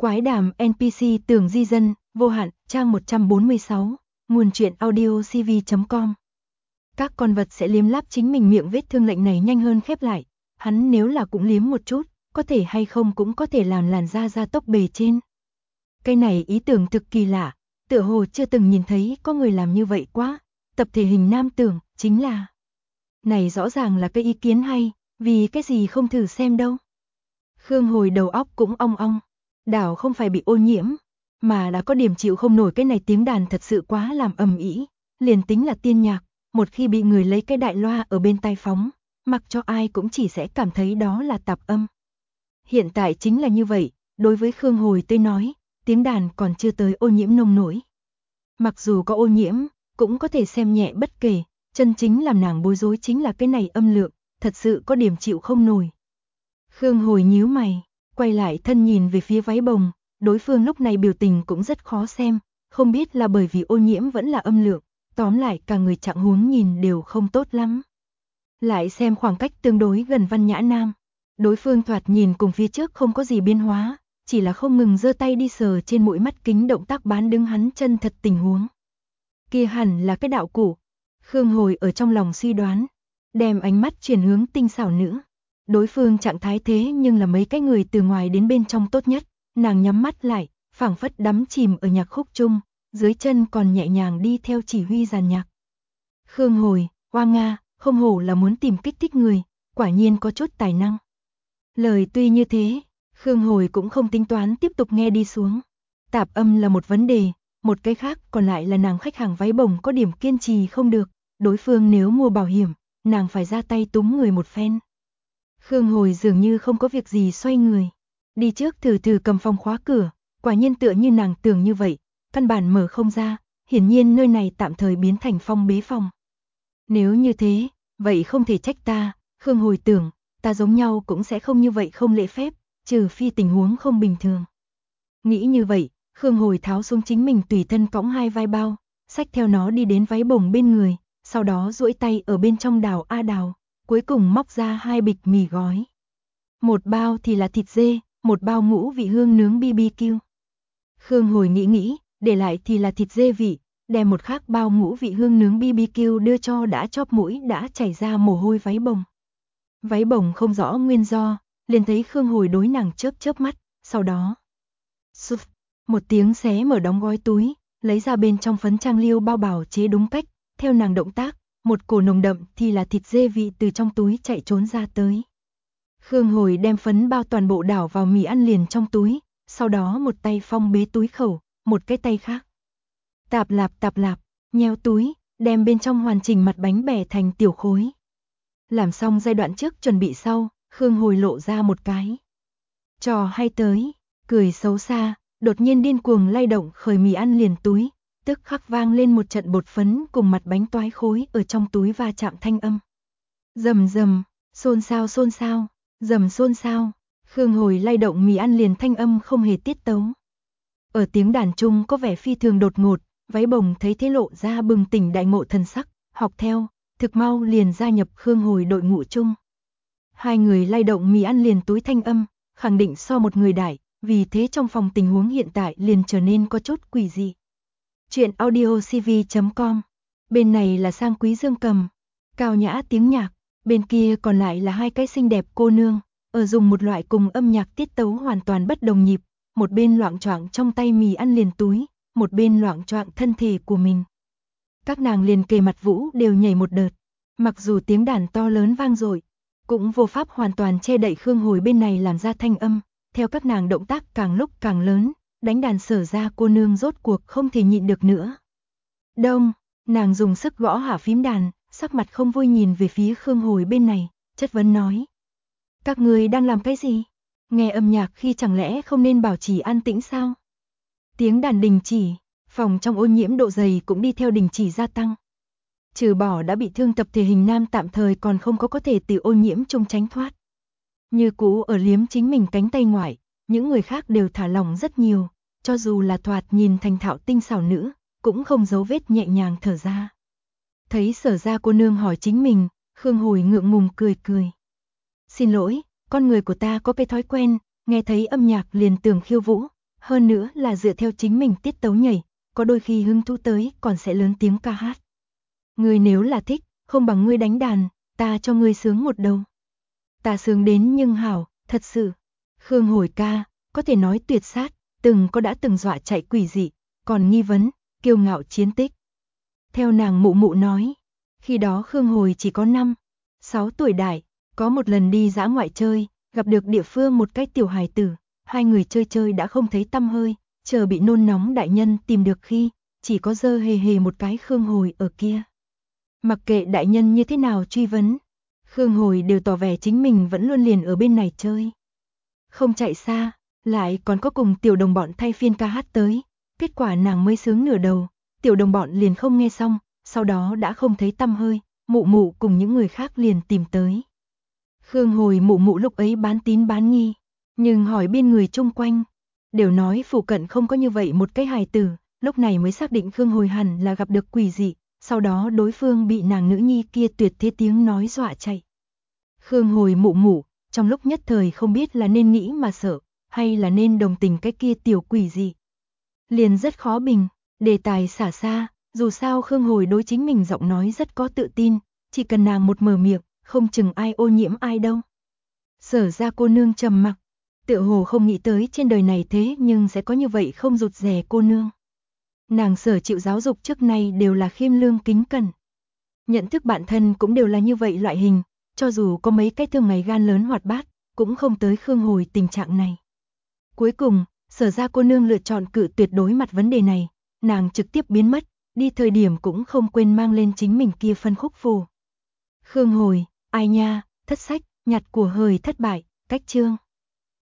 Quái đàm NPC Tường Di Dân, vô hạn, trang 146, nguồn truyện audio cv.com. Các con vật sẽ liếm láp chính mình miệng vết thương lệnh này nhanh hơn khép lại. Hắn nếu là cũng liếm một chút, có thể hay không cũng có thể làm làn da gia tốc bề trên. Cái này ý tưởng thực kỳ lạ, tựa hồ chưa từng nhìn thấy có người làm như vậy quá. Tập thể hình nam tưởng, chính là. Này rõ ràng là cái ý kiến hay, vì cái gì không thử xem đâu. Khương Hồi đầu óc cũng ong ong. Đảo không phải bị ô nhiễm, mà đã có điểm chịu không nổi cái này tiếng đàn thật sự quá làm ầm ĩ, liền tính là tiên nhạc, một khi bị người lấy cái đại loa ở bên tai phóng, mặc cho ai cũng chỉ sẽ cảm thấy đó là tạp âm. Hiện tại chính là như vậy, đối với Khương Hồi tôi nói, tiếng đàn còn chưa tới ô nhiễm nông nỗi. Mặc dù có ô nhiễm, cũng có thể xem nhẹ bất kể, chân chính làm nàng bối rối chính là cái này âm lượng, thật sự có điểm chịu không nổi. Khương Hồi nhíu mày, quay lại thân nhìn về phía váy bồng, đối phương lúc này biểu tình cũng rất khó xem, không biết là bởi vì ô nhiễm vẫn là âm lượng, tóm lại cả người trạng huống nhìn đều không tốt lắm. Lại xem khoảng cách tương đối gần Văn Nhã Nam, đối phương thoạt nhìn cùng phía trước không có gì biến hóa, chỉ là không ngừng giơ tay đi sờ trên mũi mắt kính động tác bán đứng hắn chân thật tình huống. Kia hẳn là cái đạo cụ, Khương Hồi ở trong lòng suy đoán, đem ánh mắt chuyển hướng tinh xảo nữ. Đối phương trạng thái thế nhưng là mấy cái người từ ngoài đến bên trong tốt nhất, nàng nhắm mắt lại, phảng phất đắm chìm ở nhạc khúc chung, dưới chân còn nhẹ nhàng đi theo chỉ huy dàn nhạc. Khương Hồi, oa nga, không hổ là muốn tìm kích thích người, quả nhiên có chút tài năng. Lời tuy như thế, Khương Hồi cũng không tính toán tiếp tục nghe đi xuống. Tạp âm là một vấn đề, một cái khác còn lại là nàng khách hàng váy bồng có điểm kiên trì không được, đối phương nếu mua bảo hiểm, nàng phải ra tay túm người một phen. Khương Hồi dường như không có việc gì xoay người, đi trước thử cầm phòng khóa cửa, quả nhiên tựa như nàng tưởng như vậy, căn bản mở không ra, hiển nhiên nơi này tạm thời biến thành phong bế phòng. Nếu như thế, vậy không thể trách ta, Khương Hồi tưởng, ta giống nhau cũng sẽ không như vậy không lễ phép, trừ phi tình huống không bình thường. Nghĩ như vậy, Khương Hồi tháo xuống chính mình tùy thân cõng hai vai bao, xách theo nó đi đến váy bồng bên người, sau đó duỗi tay ở bên trong đào a đào. Cuối cùng móc ra hai bịch mì gói. Một bao thì là thịt dê, một bao ngũ vị hương nướng BBQ. Khương Hồi nghĩ, để lại thì là thịt dê vị, đem một khác bao ngũ vị hương nướng BBQ đưa cho đã chóp mũi đã chảy ra mồ hôi váy bồng. Váy bồng không rõ nguyên do, liền thấy Khương Hồi đối nàng chớp mắt, sau đó. Sụp, một tiếng xé mở đóng gói túi, lấy ra bên trong phấn trang liêu bao bào chế đúng cách, theo nàng động tác. Một cổ nồng đậm thì là thịt dê vị từ trong túi chạy trốn ra tới. Khương Hồi đem phấn bao toàn bộ đảo vào mì ăn liền trong túi, sau đó một tay phong bế túi khẩu, một cái tay khác. Tạp lạp, nheo túi, đem bên trong hoàn chỉnh mặt bánh bẻ thành tiểu khối. Làm xong giai đoạn trước chuẩn bị sau, Khương Hồi lộ ra một cái. Trò hay tới, cười xấu xa, đột nhiên điên cuồng lay động khởi mì ăn liền túi. Tức khắc vang lên một trận bột phấn cùng mặt bánh toái khối ở trong túi va chạm thanh âm. Rầm, xôn xao, rầm xôn xao, Khương Hồi lay động mì ăn liền thanh âm không hề tiết tấu. Ở tiếng đàn chung có vẻ phi thường đột ngột, váy bồng thấy thế lộ ra bừng tỉnh đại ngộ thần sắc, học theo, thực mau liền gia nhập Khương Hồi đội ngũ chung. Hai người lay động mì ăn liền túi thanh âm, khẳng định so một người đại, vì thế trong phòng tình huống hiện tại liền trở nên có chút quỷ dị. Chuyện audio cv.com. Bên này là Sang Quý Dương cầm, cao nhã tiếng nhạc, bên kia còn lại là hai cái xinh đẹp cô nương, ở dùng một loại cùng âm nhạc tiết tấu hoàn toàn bất đồng nhịp, một bên loạng choạng trong tay mì ăn liền túi, một bên loạng choạng thân thể của mình. Các nàng liền kề mặt vũ đều nhảy một đợt, mặc dù tiếng đàn to lớn vang dội, cũng vô pháp hoàn toàn che đậy Khương Hồi bên này làm ra thanh âm, theo các nàng động tác càng lúc càng lớn. Đánh đàn sở ra cô nương rốt cuộc không thể nhịn được nữa. Đông, nàng dùng sức gõ hạ phím đàn, sắc mặt không vui nhìn về phía Khương Hồi bên này, chất vấn nói. Các người đang làm cái gì? Nghe âm nhạc khi chẳng lẽ không nên bảo trì an tĩnh sao? Tiếng đàn đình chỉ, phòng trong ô nhiễm độ dày cũng đi theo đình chỉ gia tăng. Trừ bỏ đã bị thương tập thể hình nam tạm thời còn không có thể từ ô nhiễm chung tránh thoát. Như cũ ở liếm chính mình cánh tay ngoại, những người khác đều thả lỏng rất nhiều. Cho dù là thoạt nhìn thành thạo tinh xảo nữ, cũng không giấu vết nhẹ nhàng thở ra. Thấy sở ra cô nương hỏi chính mình, Khương Hồi ngượng ngùng cười. Xin lỗi, con người của ta có cái thói quen, nghe thấy âm nhạc liền tưởng khiêu vũ, Hơn nữa là dựa theo chính mình tiết tấu nhảy, có đôi khi hứng thú tới còn sẽ lớn tiếng ca hát. Ngươi nếu là thích, không bằng ngươi đánh đàn, ta cho ngươi sướng một đầu. Ta sướng đến nhưng hảo, thật sự. Khương Hồi ca, có thể nói tuyệt sát, từng dọa chạy quỷ dị, còn nghi vấn, kiêu ngạo chiến tích. Theo nàng mụ mụ nói, khi đó Khương Hồi chỉ có 6 tuổi đại, có một lần đi dã ngoại chơi, gặp được địa phương một cái tiểu hài tử, hai người chơi chơi đã không thấy tăm hơi, chờ bị nôn nóng đại nhân tìm được khi, chỉ có dơ hề hề một cái Khương Hồi ở kia. Mặc kệ đại nhân như thế nào truy vấn, Khương Hồi đều tỏ vẻ chính mình vẫn luôn liền ở bên này chơi. Không chạy xa, lại còn có cùng tiểu đồng bọn thay phiên ca hát tới, kết quả nàng mới sướng nửa đầu, tiểu đồng bọn liền không nghe xong, sau đó đã không thấy tăm hơi, mụ mụ cùng những người khác liền tìm tới. Khương Hồi mụ mụ lúc ấy bán tín bán nghi, nhưng hỏi bên người chung quanh, đều nói phụ cận không có như vậy một cái hài tử, lúc này mới xác định Khương Hồi hẳn là gặp được quỷ dị, sau đó đối phương bị nàng nữ nhi kia tuyệt thế tiếng nói dọa chạy. Khương Hồi mụ mụ, trong lúc nhất thời không biết là nên nghĩ mà sợ, hay là nên đồng tình cái kia tiểu quỷ dị. Liền rất khó bình, đề tài xả xa, dù sao Khương Hồi đối chính mình giọng nói rất có tự tin, chỉ cần nàng một mở miệng, không chừng ai ô nhiễm ai đâu. Sở ra cô nương trầm mặc, tựa hồ không nghĩ tới trên đời này thế nhưng sẽ có như vậy không rụt rè cô nương. Nàng sở chịu giáo dục trước nay đều là khiêm lương kính cẩn. Nhận thức bản thân cũng đều là như vậy loại hình, cho dù có mấy cái thường ngày gan lớn hoạt bát, cũng không tới Khương Hồi tình trạng này. Cuối cùng, sở ra cô nương lựa chọn cự tuyệt đối mặt vấn đề này, nàng trực tiếp biến mất, đi thời điểm cũng không quên mang lên chính mình kia phân khúc phù. Khương Hồi, ai nha, thất sách, nhặt của hời thất bại, cách chương.